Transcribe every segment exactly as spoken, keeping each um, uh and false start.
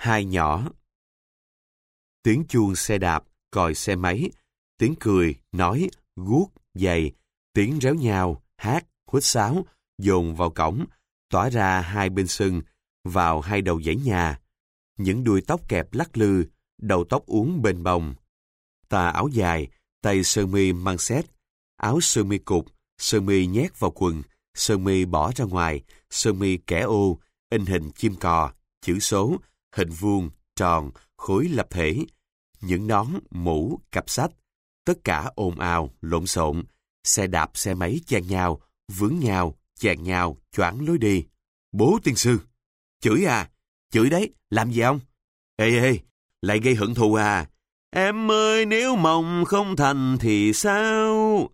Hai nhỏ. Tiếng chuông xe đạp, còi xe máy, tiếng cười, nói, guốc, giày, tiếng réo nhao, hát, huýt sáo, dồn vào cổng, tỏa ra hai bên sân, vào hai đầu dãy nhà. Những đuôi tóc kẹp lắc lư, đầu tóc uốn bềnh bồng. Tà áo dài, tay sơ mi mang xét, áo sơ mi cụt, sơ mi nhét vào quần, sơ mi bỏ ra ngoài, sơ mi kẻ ô, in hình chim cò, chữ số, hình vuông, tròn, khối lập thể. Những nón, mũ, cặp sách, tất cả ồn ào, lộn xộn, xe đạp xe máy chen nhau, vướng nhau, chèn nhau, choáng lối đi. Bố tiên sư! Chửi à? Chửi đấy, làm gì ông? Ê ê, lại gây hận thù à? Em ơi, nếu mộng không thành thì sao?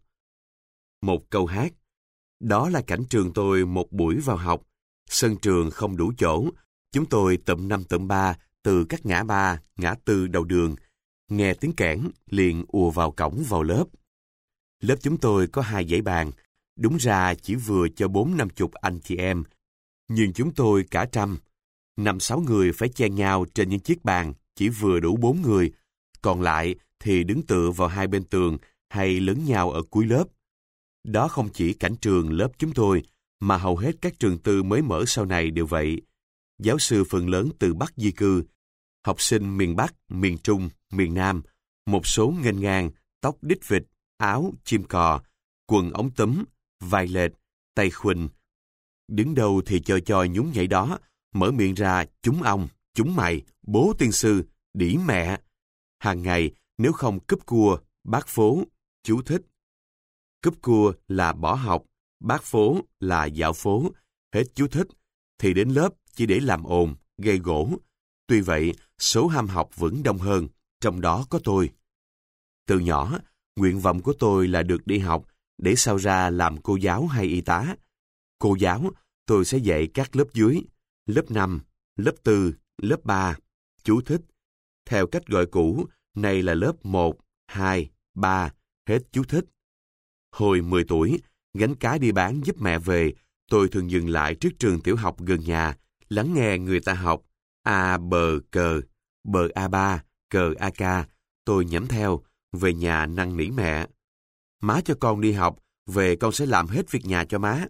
Một câu hát. Đó là cảnh trường tôi một buổi vào học. Sân trường không đủ chỗ. Chúng tôi tụm năm tụm ba từ các ngã ba, ngã tư đầu đường. Nghe tiếng kẽn, liền ùa vào cổng vào lớp. Lớp chúng tôi có hai dãy bàn. Đúng ra chỉ vừa cho bốn năm chục anh chị em. Nhưng chúng tôi cả trăm. Năm sáu người phải chen nhau trên những chiếc bàn, chỉ vừa đủ bốn người. Còn lại thì đứng tựa vào hai bên tường hay lớn nhau ở cuối lớp. Đó không chỉ cảnh trường lớp chúng tôi, mà hầu hết các trường tư mới mở sau này đều vậy. Giáo sư phần lớn từ Bắc di cư, học sinh miền Bắc, miền Trung, miền Nam, một số nghênh ngang, tóc đít vịt, áo chim cò, quần ống túm, vai lệch, tay khuỳnh. Đứng đâu thì cho cho nhún nhảy đó, mở miệng ra chúng ông, chúng mày, bố tiên sư, đĩ mẹ. Hàng ngày, nếu không cúp cua, bác phố, chú thích. Cúp cua là bỏ học, bác phố là dạo phố, hết chú thích, thì đến lớp chỉ để làm ồn, gây gỗ. Tuy vậy, số ham học vẫn đông hơn, trong đó có tôi. Từ nhỏ, nguyện vọng của tôi là được đi học, để sau ra làm cô giáo hay y tá. Cô giáo, tôi sẽ dạy các lớp dưới, lớp năm, lớp tư, lớp ba, chú thích. Theo cách gọi cũ, này là lớp một, hai, ba, hết chú thích. Hồi mười tuổi, gánh cá đi bán giúp mẹ về, tôi thường dừng lại trước trường tiểu học gần nhà, lắng nghe người ta học A bờ cờ, bờ a ba, cờ a ca. Tôi nhẩm theo, về nhà năn nỉ mẹ. Má cho con đi học, về con sẽ làm hết việc nhà cho má.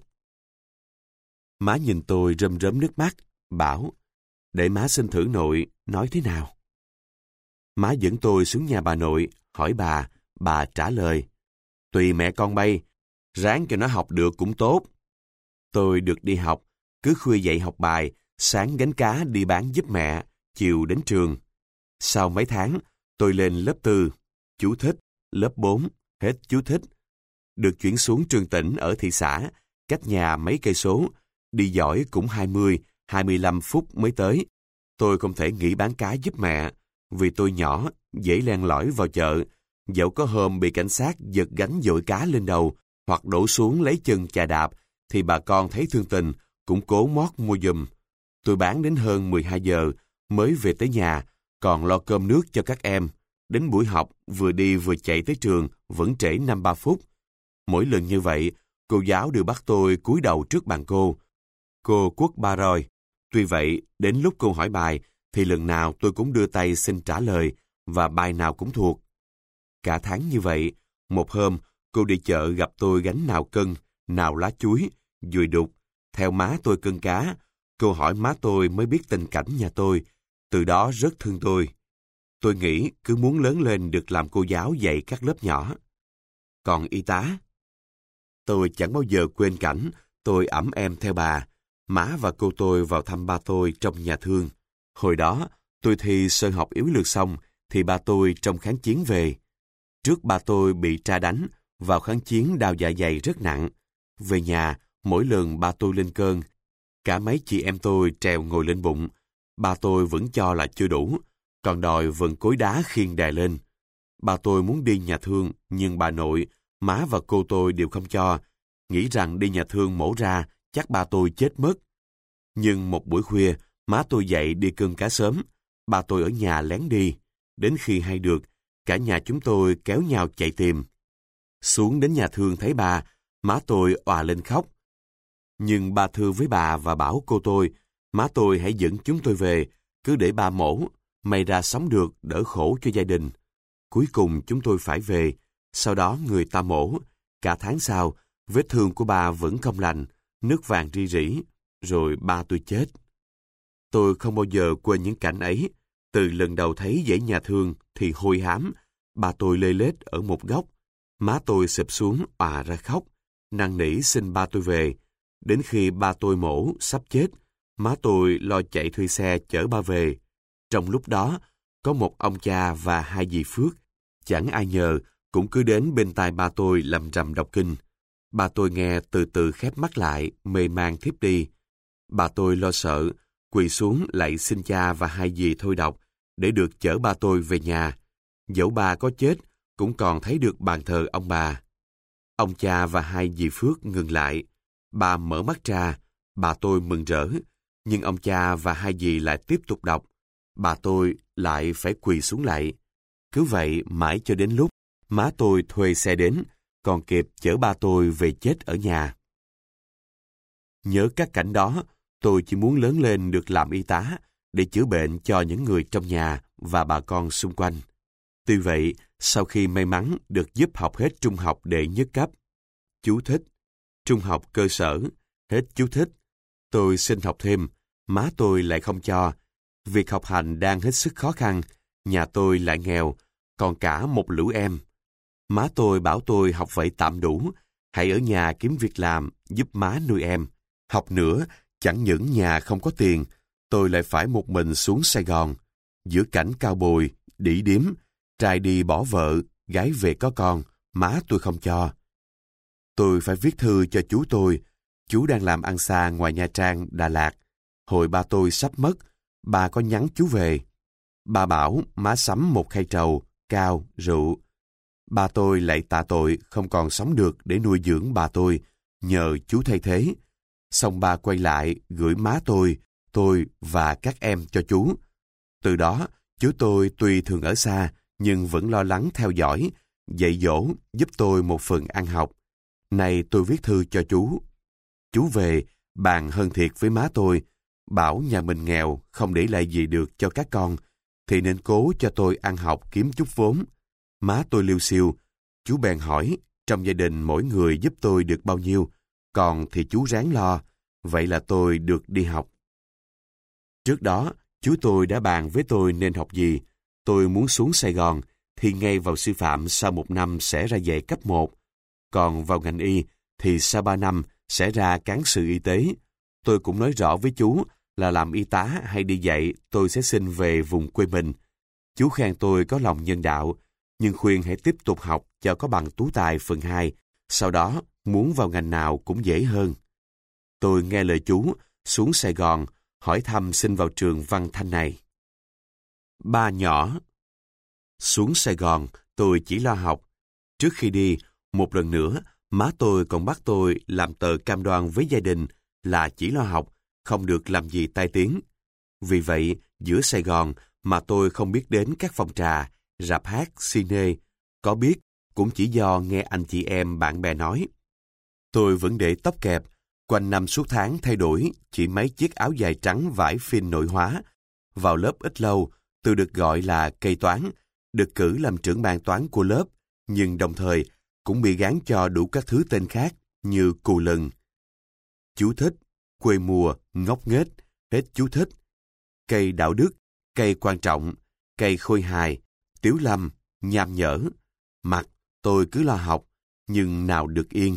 Má nhìn tôi rơm rớm nước mắt, bảo, để má xin thử nội, nói thế nào. Má dẫn tôi xuống nhà bà nội, hỏi bà, bà trả lời, tùy mẹ con bay, ráng cho nó học được cũng tốt. Tôi được đi học, cứ khuya dậy học bài, sáng gánh cá đi bán giúp mẹ, chiều đến trường. Sau mấy tháng, tôi lên lớp tư, chú thích, lớp bốn, hết chú thích. Được chuyển xuống trường tỉnh ở thị xã, cách nhà mấy cây số, đi giỏi cũng hai mươi, hai mươi lăm phút mới tới. Tôi không thể nghỉ bán cá giúp mẹ, vì tôi nhỏ, dễ len lỏi vào chợ. Dẫu có hôm bị cảnh sát giật gánh dội cá lên đầu, hoặc đổ xuống lấy chân chà đạp, thì bà con thấy thương tình, cũng cố mót mua giùm. Tôi bán đến hơn mười hai giờ, mới về tới nhà, còn lo cơm nước cho các em. Đến buổi học, vừa đi vừa chạy tới trường, vẫn trễ năm ba phút. Mỗi lần như vậy, cô giáo đều bắt tôi cúi đầu trước bàn cô. Cô quất ba roi. Tuy vậy, đến lúc cô hỏi bài, thì lần nào tôi cũng đưa tay xin trả lời, và bài nào cũng thuộc. Cả tháng như vậy, một hôm, cô đi chợ gặp tôi gánh nào cân, nào lá chuối, dùi đục. Theo má tôi cân cá, cô hỏi má tôi mới biết tình cảnh nhà tôi, từ đó rất thương tôi. Tôi nghĩ cứ muốn lớn lên được làm cô giáo dạy các lớp nhỏ. Còn y tá? Tôi chẳng bao giờ quên cảnh tôi ẵm em theo bà, má và cô tôi vào thăm ba tôi trong nhà thương. Hồi đó, tôi thi sơ học yếu lược xong, thì ba tôi trong kháng chiến về. Trước ba tôi bị tra đánh, vào kháng chiến đau dạ dày rất nặng. Về nhà, mỗi lần ba tôi lên cơn, cả mấy chị em tôi trèo ngồi lên bụng. Ba tôi vẫn cho là chưa đủ, còn đòi vần cối đá khiêng đè lên. Ba tôi muốn đi nhà thương, nhưng bà nội, má và cô tôi đều không cho, nghĩ rằng đi nhà thương mổ ra, chắc ba tôi chết mất. Nhưng một buổi khuya, má tôi dậy đi cân cá sớm, ba tôi ở nhà lén đi. Đến khi hay được, cả nhà chúng tôi kéo nhau chạy tìm. Xuống đến nhà thương thấy bà, má tôi òa lên khóc. Nhưng ba thưa với bà và bảo cô tôi, má tôi hãy dẫn chúng tôi về, Cứ để ba mổ, may ra sống được, đỡ khổ cho gia đình. Cuối cùng chúng tôi phải về, sau đó người ta mổ. Cả tháng sau, vết thương của ba vẫn không lành, nước vàng ri rỉ, rồi ba tôi chết. Tôi không bao giờ quên những cảnh ấy. Từ lần đầu thấy dãy nhà thương thì hôi hám, ba tôi lê lết ở một góc. Má tôi sụp xuống òa ra khóc, năn nỉ xin ba tôi về. Đến khi ba tôi mổ, sắp chết, má tôi lo chạy thuê xe chở ba về. Trong lúc đó, có một ông cha và hai dì Phước, chẳng ai nhờ, cũng cứ đến bên tai ba tôi lầm rầm đọc kinh. Ba tôi nghe từ từ khép mắt lại, mê man thiếp đi. Bà tôi lo sợ, quỳ xuống lạy xin cha và hai dì thôi đọc, để được chở ba tôi về nhà. Dẫu ba có chết, cũng còn thấy được bàn thờ ông bà. Ông cha và hai dì Phước ngừng lại. Bà mở mắt ra, bà tôi mừng rỡ, nhưng ông cha và hai dì lại tiếp tục đọc. Bà tôi lại phải quỳ xuống lạy. Cứ vậy mãi cho đến lúc má tôi thuê xe đến, còn kịp chở ba tôi về chết ở nhà. Nhớ các cảnh đó, tôi chỉ muốn lớn lên được làm y tá để chữa bệnh cho những người trong nhà và bà con xung quanh. Tuy vậy, sau khi may mắn được giúp học hết trung học đệ nhất cấp, chú thích, trung học cơ sở, hết chú thích, tôi xin học thêm, má tôi lại không cho. Việc học hành đang hết sức khó khăn, nhà tôi lại nghèo, còn cả một lũ em. Má tôi bảo tôi học vậy tạm đủ, hãy ở nhà kiếm việc làm, giúp má nuôi em. Học nữa, chẳng những nhà không có tiền, tôi lại phải một mình xuống Sài Gòn. Giữa cảnh cao bồi, đỉ điếm, trai đi bỏ vợ, gái về có con, má tôi không cho. Tôi phải viết thư cho chú tôi, chú đang làm ăn xa ngoài Nha Trang, Đà Lạt. Hồi ba tôi sắp mất, ba có nhắn chú về. Ba bảo má sắm một khay trầu, cao, rượu. Ba tôi lại tạ tội không còn sống được để nuôi dưỡng bà tôi, nhờ chú thay thế. Xong ba quay lại gửi má tôi, tôi và các em cho chú. Từ đó, chú tôi tuy thường ở xa, nhưng vẫn lo lắng theo dõi, dạy dỗ, giúp tôi một phần ăn học. Này tôi viết thư cho chú. Chú về, bàn hơn thiệt với má tôi, bảo nhà mình nghèo, không để lại gì được cho các con, thì nên cố cho tôi ăn học kiếm chút vốn. Má tôi liêu xiêu, chú bèn hỏi, trong gia đình mỗi người giúp tôi được bao nhiêu, còn thì chú ráng lo, vậy là tôi được đi học. Trước đó, chú tôi đã bàn với tôi nên học gì. Tôi muốn xuống Sài Gòn, thì ngay vào sư phạm sau một năm sẽ ra dạy cấp một. Còn vào ngành y, thì sau ba năm sẽ ra cán sự y tế. Tôi cũng nói rõ với chú là làm y tá hay đi dạy, tôi sẽ xin về vùng quê mình. Chú khen tôi có lòng nhân đạo, nhưng khuyên hãy tiếp tục học cho có bằng tú tài phần hai, sau đó muốn vào ngành nào cũng dễ hơn. Tôi nghe lời chú, xuống Sài Gòn, hỏi thăm xin vào trường Văn Thanh này. Ba nhỏ. Xuống Sài Gòn, tôi chỉ lo học. Trước khi đi, một lần nữa, má tôi còn bắt tôi làm tờ cam đoan với gia đình là chỉ lo học, không được làm gì tai tiếng. Vì vậy, giữa Sài Gòn mà tôi không biết đến các phòng trà, rạp hát, cine, có biết cũng chỉ do nghe anh chị em bạn bè nói. Tôi vẫn để tóc kẹp, quanh năm suốt tháng thay đổi chỉ mấy chiếc áo dài trắng vải phin nội hóa. Vào lớp ít lâu, tôi được gọi là cây toán, được cử làm trưởng ban toán của lớp, nhưng đồng thời cũng bị gán cho đủ các thứ tên khác như cù lừng. Chú thích, quê mùa, ngốc nghếch, hết chú thích. Cây đạo đức, cây quan trọng, cây khôi hài, tiếu lâm, nham nhở. Mặc, tôi cứ lo học, nhưng nào được yên.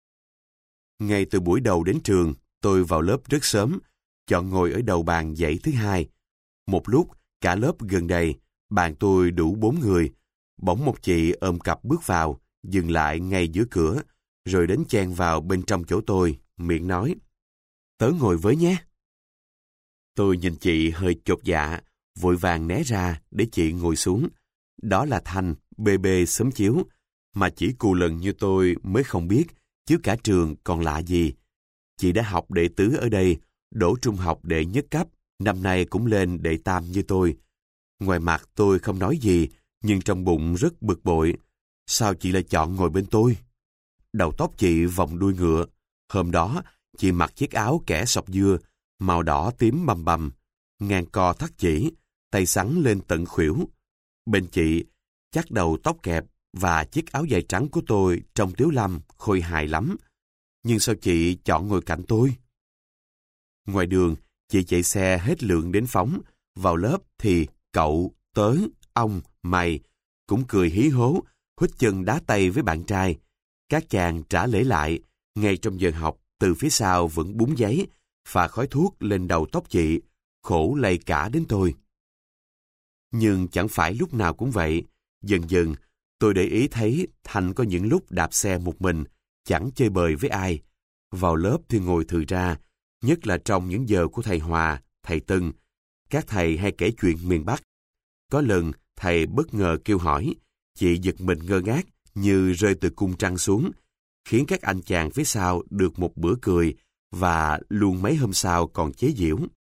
Ngay từ buổi đầu đến trường, tôi vào lớp rất sớm, chọn ngồi ở đầu bàn dãy thứ hai. Một lúc, cả lớp gần đầy, bàn tôi đủ bốn người. Bỗng một chị ôm cặp bước vào, dừng lại ngay giữa cửa, rồi đến chen vào bên trong chỗ tôi, miệng nói, tớ ngồi với nhé. Tôi nhìn chị hơi chột dạ, vội vàng né ra để chị ngồi xuống. Đó là Thanh, bê bê xóm chiếu, mà chỉ cù lần như tôi mới không biết, chứ cả trường còn lạ gì. Chị đã học đệ tứ ở đây, đỗ trung học đệ nhất cấp, năm nay cũng lên đệ tam như tôi. Ngoài mặt tôi không nói gì, nhưng trong bụng rất bực bội. Sao chị lại chọn ngồi bên tôi? Đầu tóc chị vòng đuôi ngựa. Hôm đó, chị mặc chiếc áo kẻ sọc dưa, màu đỏ tím bầm bầm. ngang co thắt chỉ, tay xắn lên tận khuỷu. Bên chị, chắc đầu tóc kẹp và chiếc áo dài trắng của tôi trông Tiếu Lâm khôi hài lắm. Nhưng sao chị chọn ngồi cạnh tôi? Ngoài đường, chị chạy xe hết lượng đến phóng. Vào lớp thì cậu, tớ, ông, mày cũng cười hí hố, huýt chân đá tay với bạn trai. Các chàng trả lễ lại, ngay trong giờ học, từ phía sau vẫn búng giấy, phà khói thuốc lên đầu tóc chị, khổ lây cả đến tôi. Nhưng chẳng phải lúc nào cũng vậy. Dần dần, tôi để ý thấy Thành có những lúc đạp xe một mình, chẳng chơi bời với ai. Vào lớp thì ngồi thừ ra, nhất là trong những giờ của thầy Hòa, thầy Tân. Các thầy hay kể chuyện miền Bắc. Có lần, thầy bất ngờ kêu hỏi, chị giật mình ngơ ngác như rơi từ cung trăng xuống, khiến các anh chàng phía sau được một bữa cười và luôn mấy hôm sau còn chế giễu.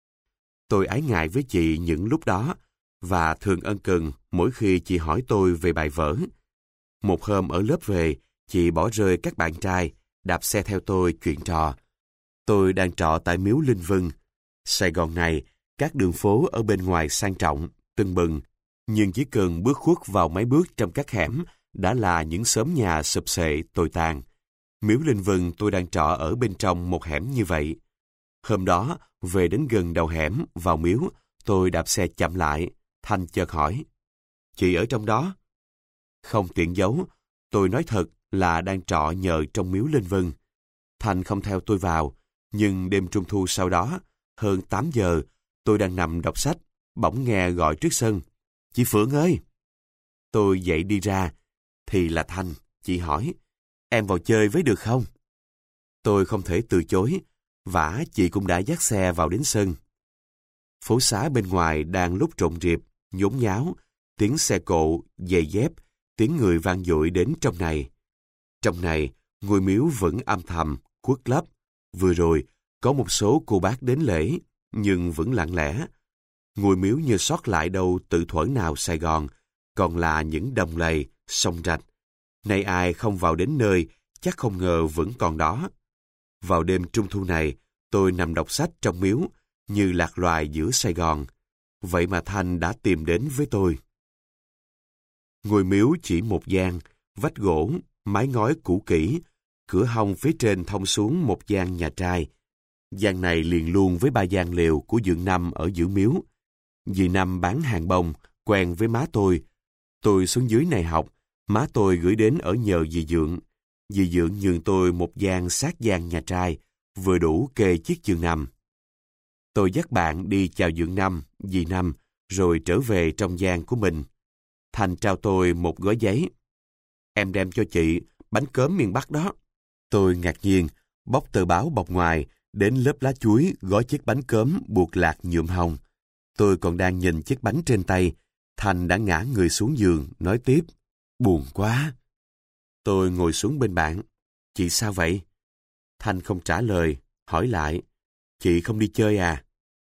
Tôi ái ngại với chị những lúc đó và thường ân cần mỗi khi chị hỏi tôi về bài vở. Một hôm ở lớp về, chị bỏ rơi các bạn trai, đạp xe theo tôi chuyện trò. Tôi đang trọ tại Miếu Linh Vân. Sài Gòn này, các đường phố ở bên ngoài sang trọng, tưng bừng, nhưng chỉ cần bước khuất vào mấy bước trong các hẻm đã là những xóm nhà sụp xệ tồi tàn. Miếu Linh Vân tôi đang trọ ở bên trong một hẻm như vậy. Hôm đó, về đến gần đầu hẻm, vào miếu, tôi đạp xe chậm lại. Thanh chợt hỏi, chị ở trong đó? Không tiện giấu, tôi nói thật là đang trọ nhờ trong Miếu Linh Vân. Thanh không theo tôi vào, nhưng đêm Trung thu sau đó, hơn tám giờ, tôi đang nằm đọc sách, bỗng nghe gọi trước sân. Chị Phượng ơi! Tôi dậy đi ra, thì là Thanh. Chị hỏi, em vào chơi với được không? Tôi không thể từ chối, vả chị cũng đã dắt xe vào đến sân. Phố xá bên ngoài đang lúc rộn rịp, nhốn nháo, tiếng xe cộ, giày dép, tiếng người vang dội đến trong này. Trong này, ngôi miếu vẫn âm thầm, khuất lấp. Vừa rồi, có một số cô bác đến lễ, nhưng vẫn lặng lẽ. Ngôi miếu như sót lại đâu từ thuở nào Sài Gòn, còn là những đồng lầy, sông rạch. Nay ai không vào đến nơi, chắc không ngờ vẫn còn đó. Vào đêm Trung thu này, tôi nằm đọc sách trong miếu, như lạc loài giữa Sài Gòn. Vậy mà Thanh đã tìm đến với tôi. Ngôi miếu chỉ một gian, vách gỗ, mái ngói cũ kỹ, cửa hông phía trên thông xuống một gian nhà trai. Gian này liền luôn với ba gian lều của Dượng Năm ở giữa miếu. Dì Năm bán hàng bông, quen với má tôi. Tôi xuống dưới này học, má tôi gửi đến ở nhờ dì Dượng. Dì Dượng nhường tôi một gian sát gian nhà trai, vừa đủ kê chiếc giường nằm. Tôi dắt bạn đi chào Dượng Năm, dì Năm, rồi trở về trong gian của mình. Thành trao tôi một gói giấy. Em đem cho chị, bánh cớm miền Bắc đó. Tôi ngạc nhiên, bóc tờ báo bọc ngoài, đến lớp lá chuối gói chiếc bánh cớm buộc lạc nhuộm hồng. Tôi còn đang nhìn chiếc bánh trên tay, Thành đã ngã người xuống giường, nói tiếp, buồn quá. Tôi ngồi xuống bên bạn. Chị sao vậy? Thành không trả lời, hỏi lại, chị không đi chơi à?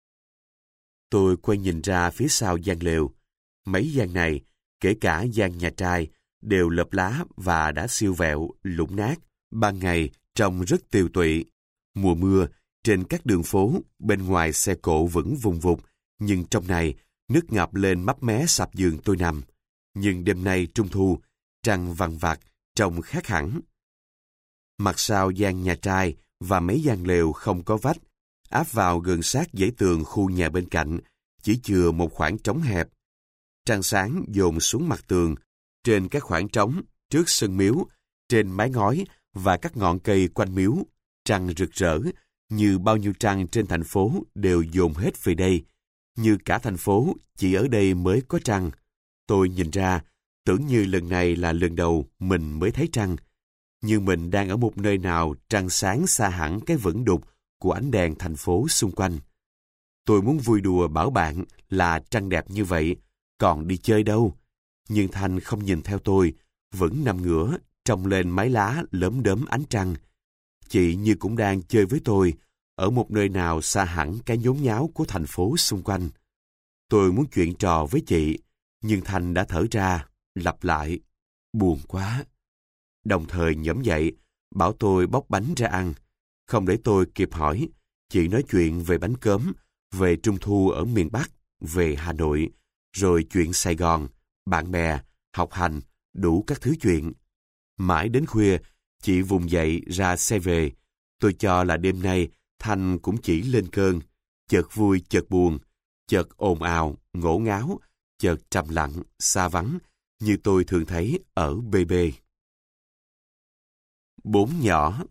Tôi quay nhìn ra phía sau gian lều. Mấy gian này, kể cả gian nhà trai, đều lợp lá và đã siêu vẹo, lủng nát. Ban ngày trông rất tiều tụy. Mùa mưa, trên các đường phố, bên ngoài xe cộ vẫn vùng vụt, nhưng trong này, nước ngập lên mấp mé sạp giường tôi nằm. Nhưng đêm nay Trung thu, trăng vằng vặc, trông khác hẳn. Mặt sau gian nhà trai và mấy gian lều không có vách, áp vào gần sát dãy tường khu nhà bên cạnh, chỉ chừa một khoảng trống hẹp. Trăng sáng dồn xuống mặt tường, trên các khoảng trống, trước sân miếu, trên mái ngói và các ngọn cây quanh miếu. Trăng rực rỡ, như bao nhiêu trăng trên thành phố đều dồn hết về đây. Như cả thành phố, chỉ ở đây mới có trăng. Tôi nhìn ra, tưởng như lần này là lần đầu mình mới thấy trăng. Như mình đang ở một nơi nào trăng sáng xa hẳn cái vẩn đục của ánh đèn thành phố xung quanh. Tôi muốn vui đùa bảo bạn là trăng đẹp như vậy, còn đi chơi đâu. Nhưng Thanh không nhìn theo tôi, vẫn nằm ngửa, trông lên mái lá lớm đớm ánh trăng. Chị như cũng đang chơi với tôi, ở một nơi nào xa hẳn cái nhốn nháo của thành phố xung quanh. Tôi muốn chuyện trò với chị, nhưng Thanh đã thở ra, lặp lại, buồn quá. Đồng thời nhổm dậy, bảo tôi bóc bánh ra ăn. Không để tôi kịp hỏi, chị nói chuyện về bánh cớm, về Trung thu ở miền Bắc, về Hà Nội, rồi chuyện Sài Gòn, bạn bè, học hành, đủ các thứ chuyện. Mãi đến khuya, chị vùng dậy ra xe về. Tôi cho là đêm nay Thanh cũng chỉ lên cơn, chợt vui chợt buồn, chợt ồn ào, ngổ ngáo, chợt trầm lặng, xa vắng, như tôi thường thấy ở bê bê. Bốn nhỏ.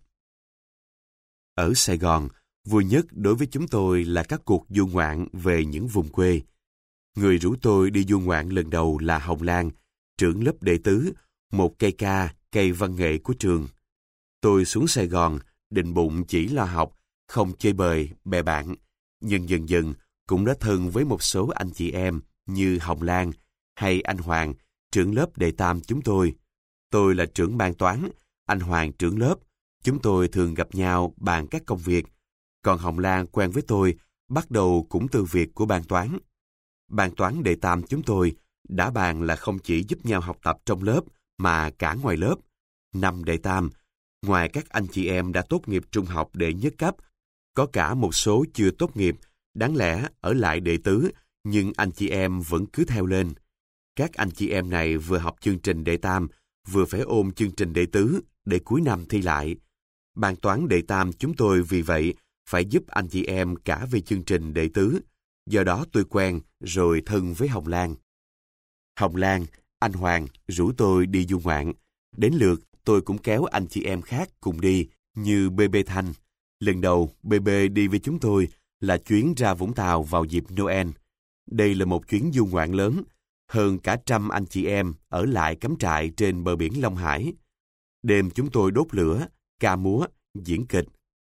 Ở Sài Gòn, vui nhất đối với chúng tôi là các cuộc du ngoạn về những vùng quê. Người rủ tôi đi du ngoạn lần đầu là Hồng Lan, trưởng lớp đệ tứ, một cây ca, cây văn nghệ của trường. Tôi xuống Sài Gòn, định bụng chỉ lo học, không chơi bời, bè bạn, nhưng dần dần cũng đã thân với một số anh chị em như Hồng Lan hay anh Hoàng, trưởng lớp đệ tam chúng tôi. Tôi là trưởng ban toán, anh Hoàng trưởng lớp. Chúng tôi thường gặp nhau bàn các công việc. Còn Hồng Lan quen với tôi, bắt đầu cũng từ việc của ban toán. Ban toán đệ tam chúng tôi đã bàn là không chỉ giúp nhau học tập trong lớp, mà cả ngoài lớp. Năm đệ tam, ngoài các anh chị em đã tốt nghiệp trung học đệ nhất cấp, có cả một số chưa tốt nghiệp, đáng lẽ ở lại đệ tứ, nhưng anh chị em vẫn cứ theo lên. Các anh chị em này vừa học chương trình đệ tam, vừa phải ôn chương trình đệ tứ để cuối năm thi lại. Ban toán đệ tam chúng tôi vì vậy phải giúp anh chị em cả về chương trình đệ tứ. Do đó tôi quen rồi thân với Hồng Lan. Hồng Lan, anh Hoàng rủ tôi đi du ngoạn. Đến lượt tôi cũng kéo anh chị em khác cùng đi, như bê bê Thanh. Lần đầu bê bê đi với chúng tôi là chuyến ra Vũng Tàu vào dịp Noel. Đây là một chuyến du ngoạn lớn. Hơn cả trăm anh chị em ở lại cắm trại trên bờ biển Long Hải. Đêm chúng tôi đốt lửa, ca múa, diễn kịch.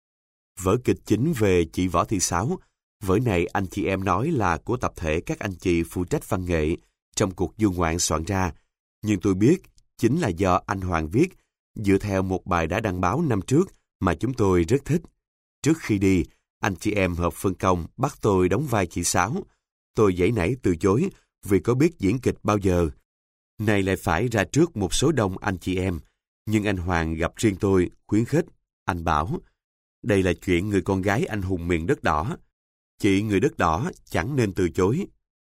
Vở kịch chính về chị Võ Thị Sáu. Vở này anh chị em nói là của tập thể các anh chị phụ trách văn nghệ trong cuộc du ngoạn soạn ra. Nhưng tôi biết chính là do anh Hoàng viết, dựa theo một bài đã đăng báo năm trước mà chúng tôi rất thích. Trước khi đi, anh chị em hợp phân công bắt tôi đóng vai chị Sáu. Tôi giãy nảy từ chối vì có biết diễn kịch bao giờ. Này lại phải ra trước một số đông anh chị em. Nhưng anh Hoàng gặp riêng tôi, khuyến khích. Anh bảo, đây là chuyện người con gái anh hùng miền đất đỏ. Chị người đất đỏ chẳng nên từ chối.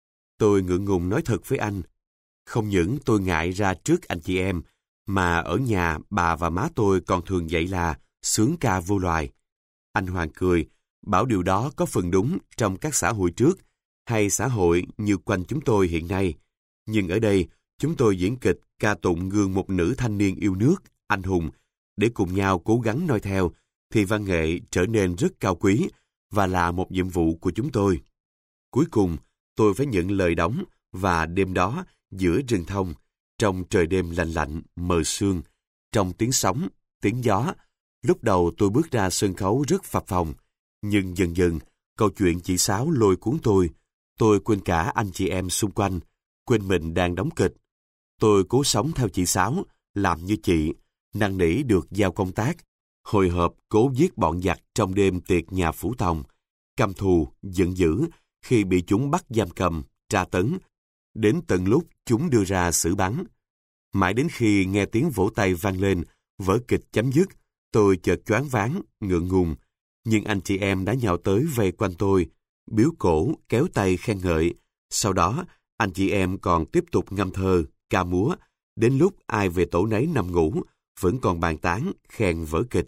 Tôi ngượng ngùng nói thật với anh. Không những tôi ngại ra trước anh chị em, mà ở nhà bà và má tôi còn thường dạy là sướng ca vô loài. Anh Hoàng cười, bảo điều đó có phần đúng trong các xã hội trước, hay xã hội như quanh chúng tôi hiện nay. Nhưng ở đây, chúng tôi diễn kịch ca tụng gương một nữ thanh niên yêu nước, anh hùng, để cùng nhau cố gắng noi theo, thì văn nghệ trở nên rất cao quý và là một nhiệm vụ của chúng tôi. Cuối cùng, tôi phải nhận lời đóng và đêm đó, giữa rừng thông, trong trời đêm lạnh lạnh, mờ sương, trong tiếng sóng, tiếng gió, lúc đầu tôi bước ra sân khấu rất phập phồng, nhưng dần dần, câu chuyện chị Sáu lôi cuốn tôi. Tôi quên cả anh chị em xung quanh, quên mình đang đóng kịch. Tôi cố sống theo chị Sáu, làm như chị, năn nỉ được giao công tác, hồi hộp cố giết bọn giặc trong đêm tiệc nhà Phủ Tòng, căm thù, giận dữ khi bị chúng bắt giam cầm, tra tấn, đến tận lúc chúng đưa ra xử bắn. Mãi đến khi nghe tiếng vỗ tay vang lên, vở kịch chấm dứt, tôi chợt choáng váng, ngượng ngùng, nhưng anh chị em đã nhào tới vây quanh tôi, biếu cổ, kéo tay khen ngợi. Sau đó, anh chị em còn tiếp tục ngâm thơ, ca múa, đến lúc ai về tổ nấy nằm ngủ, vẫn còn bàn tán, khen vở kịch.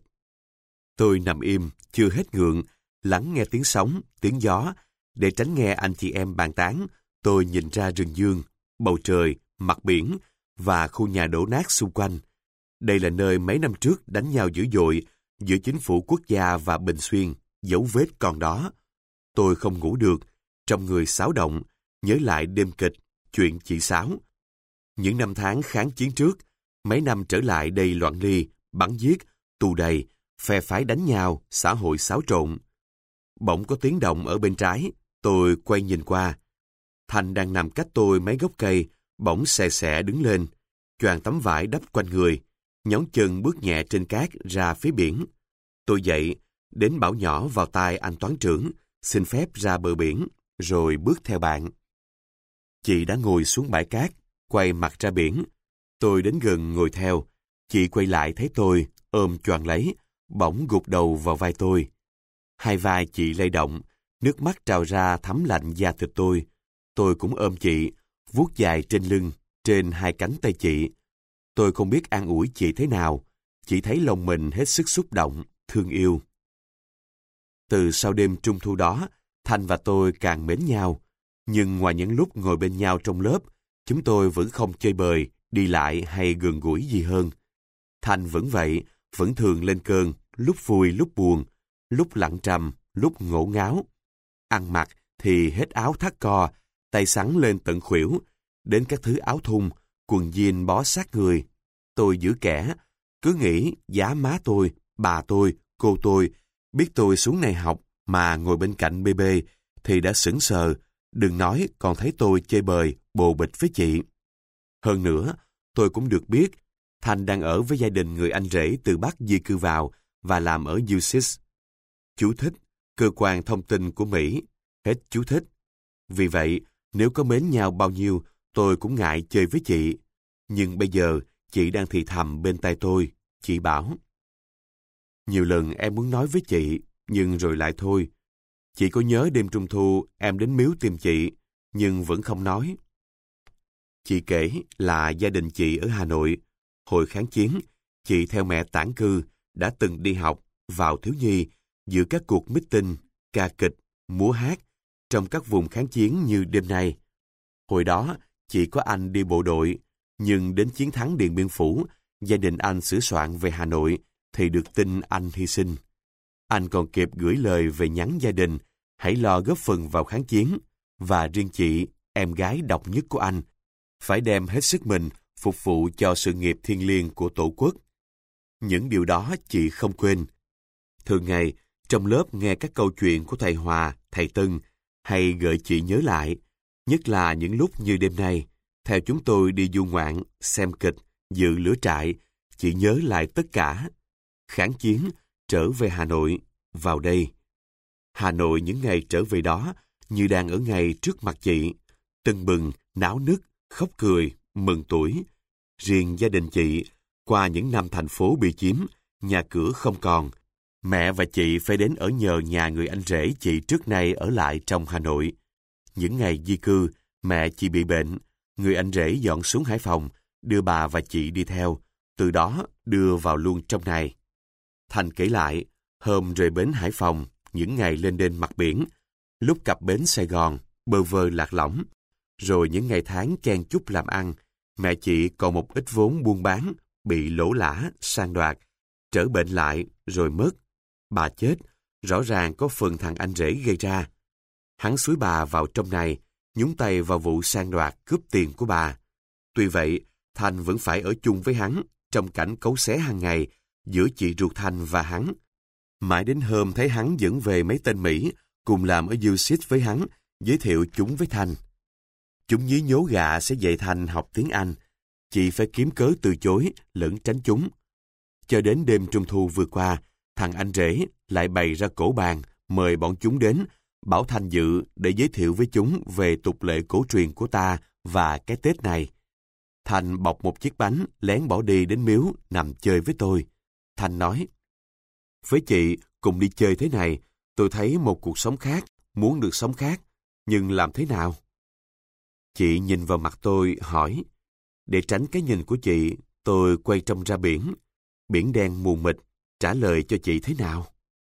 Tôi nằm im, chưa hết ngượng, lắng nghe tiếng sóng, tiếng gió. Để tránh nghe anh chị em bàn tán, tôi nhìn ra rừng dương, bầu trời, mặt biển và khu nhà đổ nát xung quanh. Đây là nơi mấy năm trước đánh nhau dữ dội giữa chính phủ quốc gia và Bình Xuyên, dấu vết còn đó. Tôi không ngủ được, trong người xáo động, nhớ lại đêm kịch, chuyện chị Sáu. Những năm tháng kháng chiến trước, mấy năm trở lại đây loạn ly, bắn giết, tù đầy, phe phái đánh nhau, xã hội xáo trộn. Bỗng có tiếng động ở bên trái, tôi quay nhìn qua. Thành đang nằm cách tôi mấy gốc cây, bỗng xè xè đứng lên, choàng tấm vải đắp quanh người, nhón chân bước nhẹ trên cát ra phía biển. Tôi dậy, đến bảo nhỏ vào tai anh toán trưởng, xin phép ra bờ biển, rồi bước theo bạn. Chị đã ngồi xuống bãi cát, quay mặt ra biển. Tôi đến gần ngồi theo, chị quay lại thấy tôi, ôm choàng lấy, bỗng gục đầu vào vai tôi. Hai vai chị lay động, Nước mắt trào ra thấm lạnh da thịt tôi. Tôi cũng ôm chị, vuốt dài trên lưng, trên hai cánh tay chị. Tôi không biết an ủi chị thế nào, chỉ thấy lòng mình hết sức xúc động, thương yêu. Từ sau đêm trung thu đó, Thanh và tôi càng mến nhau. Nhưng ngoài những lúc ngồi bên nhau trong lớp, chúng tôi vẫn không chơi bời, đi lại hay gần gũi gì hơn. Thanh vẫn vậy, vẫn thường lên cơn, lúc vui lúc buồn, lúc lặng trầm, lúc ngổ ngáo. Ăn mặc thì hết áo thắt co, tay xắn lên tận khuỷu, đến các thứ áo thun, quần jean bó sát người. Tôi giữ kẻ, cứ nghĩ giá má tôi, bà tôi, cô tôi, biết tôi xuống này học mà ngồi bên cạnh bê bê thì đã sững sờ, đừng nói còn thấy tôi chơi bời, bồ bịch với chị. Hơn nữa, tôi cũng được biết Thanh đang ở với gia đình người anh rể từ Bắc di cư vào và làm ở u ét i ét. Chú thích, cơ quan thông tin của Mỹ, hết chú thích. Vì vậy, nếu có mến nhau bao nhiêu, tôi cũng ngại chơi với chị. Nhưng bây giờ, chị đang thì thầm bên tai tôi, chị bảo. Nhiều lần em muốn nói với chị, nhưng rồi lại thôi. Chị có nhớ đêm trung thu em đến miếu tìm chị, nhưng vẫn không nói. Chị kể là gia đình chị ở Hà Nội. Hồi kháng chiến, chị theo mẹ tản cư, đã từng đi học, vào thiếu nhi, giữa các cuộc meeting, ca kịch, múa hát, trong các vùng kháng chiến như đêm nay. Hồi đó, chị có anh đi bộ đội, nhưng đến chiến thắng Điện Biên Phủ, gia đình anh sửa soạn về Hà Nội, thì được tin anh hy sinh. Anh còn kịp gửi lời về nhắn gia đình, hãy lo góp phần vào kháng chiến, và riêng chị, em gái độc nhất của anh, phải đem hết sức mình phục vụ cho sự nghiệp thiêng liêng của Tổ quốc. Những điều đó chị không quên. Thường ngày, trong lớp nghe các câu chuyện của thầy Hòa, thầy Tân, hay gợi chị nhớ lại, nhất là những lúc như đêm nay, theo chúng tôi đi du ngoạn, xem kịch, dự lửa trại, chị nhớ lại tất cả. Kháng chiến, trở về Hà Nội, vào đây. Hà Nội những ngày trở về đó, như đang ở ngay trước mặt chị, tưng bừng, náo nức, khóc cười, mừng tuổi. Riêng gia đình chị, qua những năm thành phố bị chiếm, nhà cửa không còn, mẹ và chị phải đến ở nhờ nhà người anh rể chị trước nay ở lại trong Hà Nội. Những ngày di cư, mẹ chị bị bệnh, người anh rể dọn xuống Hải Phòng, đưa bà và chị đi theo, từ đó đưa vào luôn trong này. Thành kể lại, hôm rời bến Hải Phòng, những ngày lên đên mặt biển, lúc cập bến Sài Gòn, bơ vơ lạc lõng, rồi những ngày tháng chen chúc làm ăn, mẹ chị còn một ít vốn buôn bán, bị lỗ lã, sang đoạt, trở bệnh lại, rồi mất. Bà chết, rõ ràng có phần thằng anh rể gây ra. Hắn xúi bà vào trong này, nhúng tay vào vụ sang đoạt cướp tiền của bà. Tuy vậy, Thành vẫn phải ở chung với hắn, trong cảnh cấu xé hàng ngày, giữa chị ruột Thành và hắn. Mãi đến hôm thấy hắn dẫn về mấy tên Mỹ, cùng làm ở u ét i ét với hắn, giới thiệu chúng với Thành. Chúng nhí nhố gạ sẽ dạy Thành học tiếng Anh. Chị phải kiếm cớ từ chối, lẫn tránh chúng. Cho đến đêm trung thu vừa qua, thằng anh rể lại bày ra cổ bàn, mời bọn chúng đến, bảo Thành dự để giới thiệu với chúng về tục lệ cổ truyền của ta và cái Tết này. Thành bọc một chiếc bánh, lén bỏ đi đến miếu, nằm chơi với tôi. Thành nói, với chị, cùng đi chơi thế này, tôi thấy một cuộc sống khác, muốn được sống khác, nhưng làm thế nào? Chị nhìn vào mặt tôi, hỏi. Để tránh cái nhìn của chị, tôi quay trông ra biển. Biển đen mù mịt, trả lời cho chị thế nào?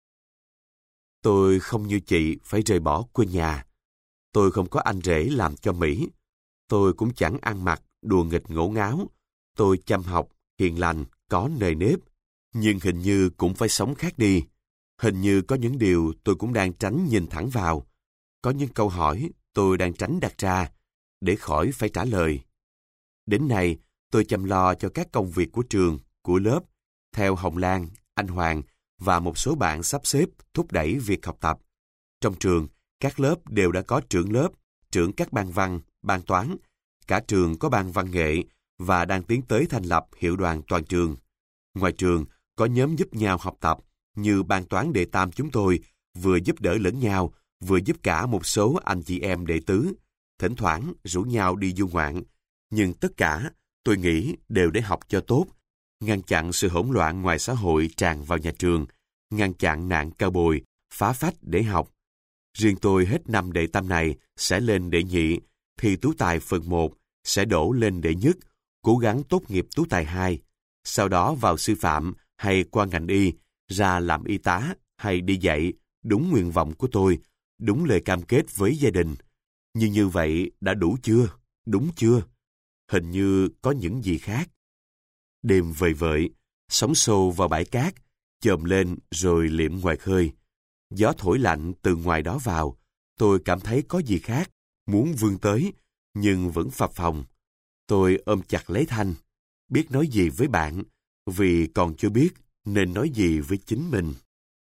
Tôi không như chị phải rời bỏ quê nhà. Tôi không có anh rể làm cho Mỹ. Tôi cũng chẳng ăn mặc, đùa nghịch ngổ ngáo. Tôi chăm học, hiền lành, có nề nếp. Nhưng hình như cũng phải sống khác đi. Hình như có những điều tôi cũng đang tránh nhìn thẳng vào. Có những câu hỏi tôi đang tránh đặt ra, để khỏi phải trả lời. Đến nay, tôi chăm lo cho các công việc của trường, của lớp, theo Hồng Lan, anh Hoàng và một số bạn sắp xếp thúc đẩy việc học tập. Trong trường, các lớp đều đã có trưởng lớp, trưởng các ban văn, ban toán. Cả trường có ban văn nghệ và đang tiến tới thành lập hiệu đoàn toàn trường. Ngoài trường, có nhóm giúp nhau học tập, như ban toán đệ tam chúng tôi, vừa giúp đỡ lẫn nhau, vừa giúp cả một số anh chị em đệ tứ, thỉnh thoảng rủ nhau đi du ngoạn. Nhưng tất cả, tôi nghĩ đều để học cho tốt, ngăn chặn sự hỗn loạn ngoài xã hội tràn vào nhà trường, ngăn chặn nạn cao bồi, phá phách để học. Riêng tôi hết năm đệ tam này sẽ lên đệ nhị, thì tú tài phần một sẽ đổ lên đệ nhất, cố gắng tốt nghiệp tú tài hai, sau đó vào sư phạm hay qua ngành y, ra làm y tá hay đi dạy, đúng nguyện vọng của tôi, đúng lời cam kết với gia đình. Như như vậy đã đủ chưa? Đúng chưa? Hình như có những gì khác. Đêm vời vợi, sóng xô vào bãi cát, chồm lên rồi liệm ngoài khơi. Gió thổi lạnh từ ngoài đó vào, tôi cảm thấy có gì khác, muốn vươn tới, nhưng vẫn phập phồng. Tôi ôm chặt lấy Thanh, biết nói gì với bạn, vì còn chưa biết nên nói gì với chính mình.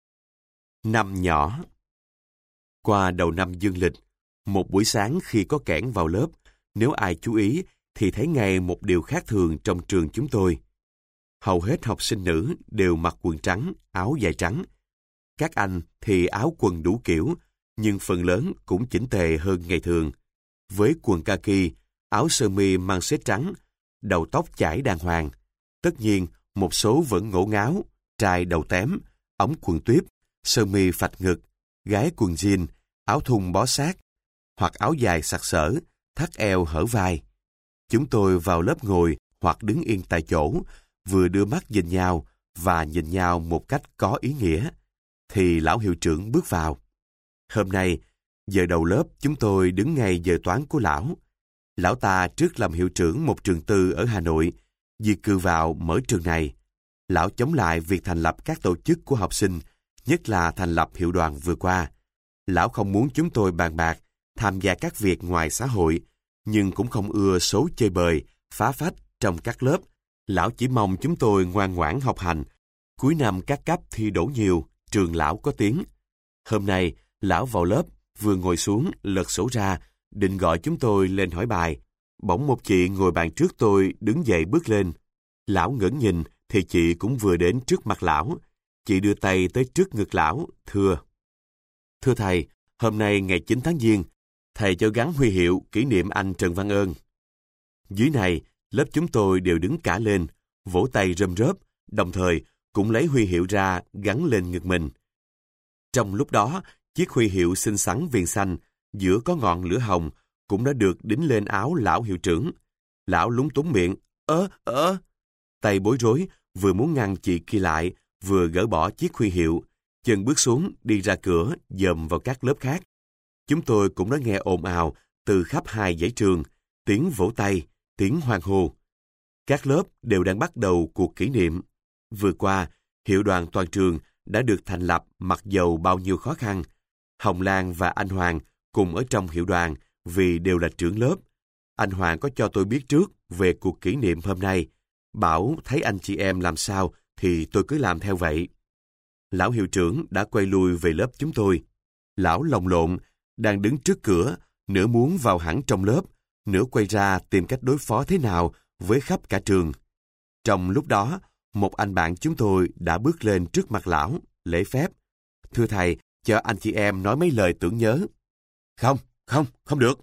Năm nhỏ. Qua đầu năm dương lịch, một buổi sáng khi có kẽn vào lớp, nếu ai chú ý thì thấy ngay một điều khác thường trong trường chúng tôi. Hầu hết học sinh nữ đều mặc quần trắng, áo dài trắng. Các anh thì áo quần đủ kiểu, nhưng phần lớn cũng chỉnh tề hơn ngày thường. Với quần kaki, áo sơ mi mang xếp trắng, đầu tóc chải đàng hoàng. Tất nhiên, một số vẫn ngổ ngáo, trai đầu tém, ống quần tuyếp, sơ mi phạch ngực, gái quần jean, áo thun bó sát, hoặc áo dài sặc sỡ, thắt eo hở vai. Chúng tôi vào lớp ngồi hoặc đứng yên tại chỗ, vừa đưa mắt nhìn nhau và nhìn nhau một cách có ý nghĩa, thì lão hiệu trưởng bước vào. Hôm nay, giờ đầu lớp chúng tôi đứng ngay giờ toán của lão. Lão ta trước làm hiệu trưởng một trường tư ở Hà Nội, di cư vào mở trường này. Lão chống lại việc thành lập các tổ chức của học sinh, nhất là thành lập hiệu đoàn vừa qua. Lão không muốn chúng tôi bàn bạc, tham gia các việc ngoài xã hội, nhưng cũng không ưa số chơi bời, phá phách trong các lớp. Lão chỉ mong chúng tôi ngoan ngoãn học hành. Cuối năm các cấp thi đỗ nhiều, trường lão có tiếng. Hôm nay, lão vào lớp, vừa ngồi xuống, lật sổ ra, định gọi chúng tôi lên hỏi bài. Bỗng một chị ngồi bàn trước tôi đứng dậy bước lên. Lão ngẩng nhìn, thì chị cũng vừa đến trước mặt lão. Chị đưa tay tới trước ngực lão, thưa. Thưa thầy, hôm nay ngày chín tháng Giêng, thầy cho gắn huy hiệu kỷ niệm anh Trần Văn Ơn. Dưới này, lớp chúng tôi đều đứng cả lên, vỗ tay rơm rớp, đồng thời cũng lấy huy hiệu ra gắn lên ngực mình. Trong lúc đó, chiếc huy hiệu xinh xắn viền xanh, giữa có ngọn lửa hồng, cũng đã được đính lên áo lão hiệu trưởng. Lão lúng túng miệng, ơ, ơ. Tay bối rối, vừa muốn ngăn chị kia lại, vừa gỡ bỏ chiếc huy hiệu, chân bước xuống, đi ra cửa, dòm vào các lớp khác. Chúng tôi cũng đã nghe ồn ào từ khắp hai dãy trường, tiếng vỗ tay, tiếng hoan hô. Các lớp đều đang bắt đầu cuộc kỷ niệm. Vừa qua, hiệu đoàn toàn trường đã được thành lập mặc dầu bao nhiêu khó khăn. Hồng Lan và anh Hoàng cùng ở trong hiệu đoàn vì đều là trưởng lớp. Anh Hoàng có cho tôi biết trước về cuộc kỷ niệm hôm nay, bảo thấy anh chị em làm sao thì tôi cứ làm theo vậy. Lão hiệu trưởng đã quay lui về lớp chúng tôi. Lão lồng lộn, đang đứng trước cửa, nửa muốn vào hẳn trong lớp, nửa quay ra tìm cách đối phó thế nào với khắp cả trường. Trong lúc đó, một anh bạn chúng tôi đã bước lên trước mặt lão, lễ phép. Thưa thầy, cho anh chị em nói mấy lời tưởng nhớ. Không, không, không được.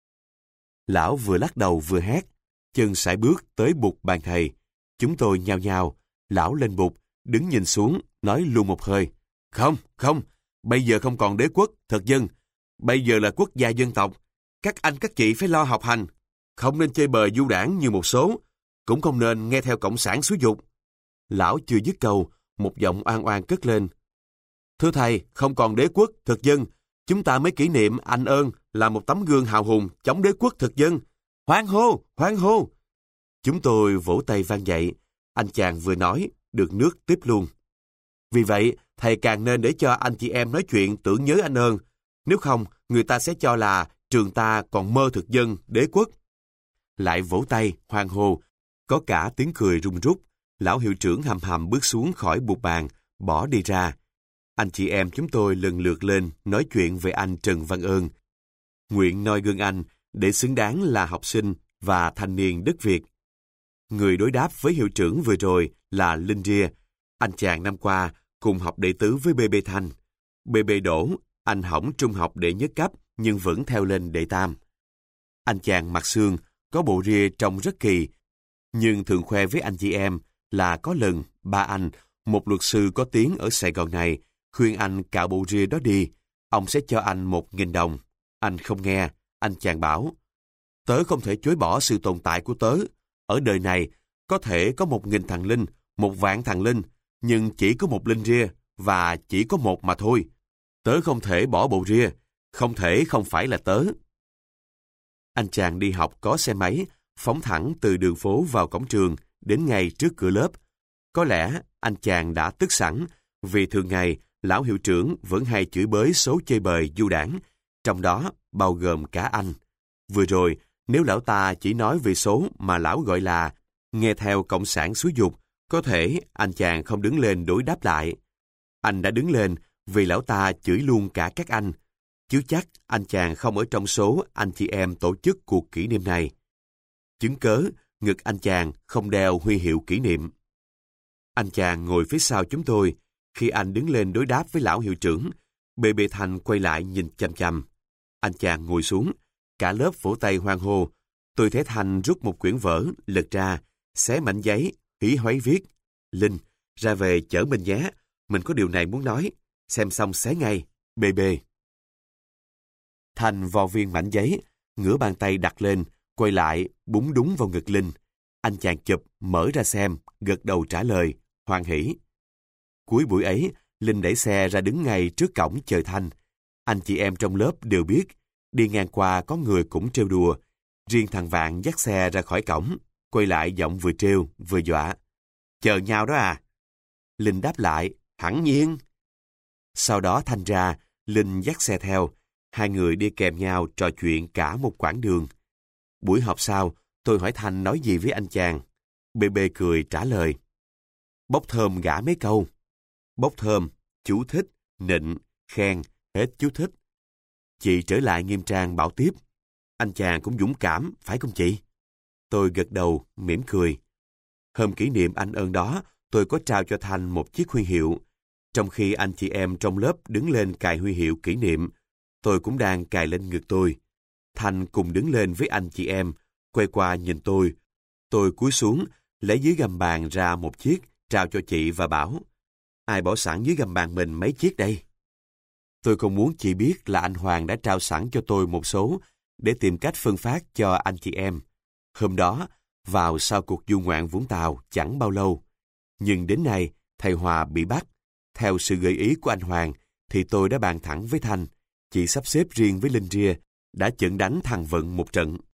Lão vừa lắc đầu vừa hét, chân sải bước tới bục bàn thầy. Chúng tôi nhao nhao, lão lên bục, đứng nhìn xuống, nói luôn một hơi. Không, không, bây giờ không còn đế quốc, thực dân. Bây giờ là quốc gia dân tộc. Các anh các chị phải lo học hành. Không nên chơi bời du đảng như một số, cũng không nên nghe theo cộng sản xúi dục. Lão chưa dứt câu, một giọng oan oan cất lên. Thưa thầy, không còn đế quốc, thực dân. Chúng ta mới kỷ niệm anh Ơn là một tấm gương hào hùng chống đế quốc thực dân. Hoan hô, hoan hô. Chúng tôi vỗ tay vang dậy. Anh chàng vừa nói, được nước tiếp luôn. Vì vậy, thầy càng nên để cho anh chị em nói chuyện tưởng nhớ anh Ơn. Nếu không, người ta sẽ cho là trường ta còn mơ thực dân, đế quốc. Lại vỗ tay, hoan hô. Có cả tiếng cười rung rút. Lão hiệu trưởng hầm hầm bước xuống khỏi bục bàn, bỏ đi ra. Anh chị em chúng tôi lần lượt lên nói chuyện về anh Trần Văn Ơn. Nguyện noi gương anh để xứng đáng là học sinh và thanh niên đất Việt. Người đối đáp với hiệu trưởng vừa rồi là Linh Ria. Anh chàng năm qua cùng học đệ tứ với bê bê Thanh. bê bê đỗ, anh hỏng trung học đệ nhất cấp nhưng vẫn theo lên đệ tam. Anh chàng mặt xương, có bộ ria trông rất kỳ, nhưng thường khoe với anh chị em là có lần ba anh, một luật sư có tiếng ở Sài Gòn này, khuyên anh cạo bộ ria đó đi, ông sẽ cho anh một nghìn đồng. Anh không nghe, anh chàng bảo, tớ không thể chối bỏ sự tồn tại của tớ. Ở đời này, có thể có một nghìn thằng linh, một vạn thằng linh, nhưng chỉ có một linh ria, và chỉ có một mà thôi. Tớ không thể bỏ bộ ria, không thể không phải là tớ. Anh chàng đi học có xe máy, phóng thẳng từ đường phố vào cổng trường, đến ngay trước cửa lớp. Có lẽ anh chàng đã tức sẵn, vì thường ngày lão hiệu trưởng vẫn hay chửi bới số chơi bời du đảng, trong đó bao gồm cả anh. Vừa rồi, nếu lão ta chỉ nói về số mà lão gọi là nghe theo cộng sản xúi giục, có thể anh chàng không đứng lên đối đáp lại. Anh đã đứng lên vì lão ta chửi luôn cả các anh, chứ chắc anh chàng không ở trong số anh chị em tổ chức cuộc kỷ niệm này. Chứng cớ, ngực anh chàng không đeo huy hiệu kỷ niệm. Anh chàng ngồi phía sau chúng tôi. Khi anh đứng lên đối đáp với lão hiệu trưởng, bê bê Thanh quay lại nhìn chằm chằm. Anh chàng ngồi xuống, cả lớp vỗ tay hoan hô. Tôi thấy Thanh rút một quyển vở, lật ra, xé mảnh giấy, hí hoáy viết: Linh, ra về chở mình nhé, mình có điều này muốn nói. Xem xong xé ngay, bê bê. Thanh vò viên mảnh giấy, ngửa bàn tay đặt lên, quay lại, búng đúng vào ngực Linh. Anh chàng chụp, mở ra xem, gật đầu trả lời, hoan hỉ. Cuối buổi ấy, Linh đẩy xe ra đứng ngay trước cổng chờ Thanh. Anh chị em trong lớp đều biết, đi ngang qua có người cũng trêu đùa. Riêng thằng Vạn dắt xe ra khỏi cổng, quay lại giọng vừa trêu, vừa dọa. Chờ nhau đó à? Linh đáp lại, hẳn nhiên. Sau đó Thanh ra, Linh dắt xe theo. Hai người đi kèm nhau trò chuyện cả một quãng đường. Buổi họp sau, tôi hỏi Thanh nói gì với anh chàng. bê bê cười trả lời. Bốc thơm gả mấy câu. Bốc thơm, chú thích, nịnh, khen, hết chú thích. Chị trở lại nghiêm trang bảo tiếp. Anh chàng cũng dũng cảm, phải không chị? Tôi gật đầu, mỉm cười. Hôm kỷ niệm anh ơn đó, tôi có trao cho Thanh một chiếc huy hiệu. Trong khi anh chị em trong lớp đứng lên cài huy hiệu kỷ niệm, tôi cũng đang cài lên ngực tôi. Thanh cùng đứng lên với anh chị em, quay qua nhìn tôi. Tôi cúi xuống, lấy dưới gầm bàn ra một chiếc, trao cho chị và bảo, ai bỏ sẵn dưới gầm bàn mình mấy chiếc đây? Tôi không muốn chị biết là anh Hoàng đã trao sẵn cho tôi một số, để tìm cách phân phát cho anh chị em. Hôm đó, vào sau cuộc du ngoạn Vũng Tàu chẳng bao lâu. Nhưng đến nay, thầy Hòa bị bắt. Theo sự gợi ý của anh Hoàng, thì tôi đã bàn thẳng với Thanh, chị sắp xếp riêng với Linh Ria, đã chẩn đánh thằng Vận một trận.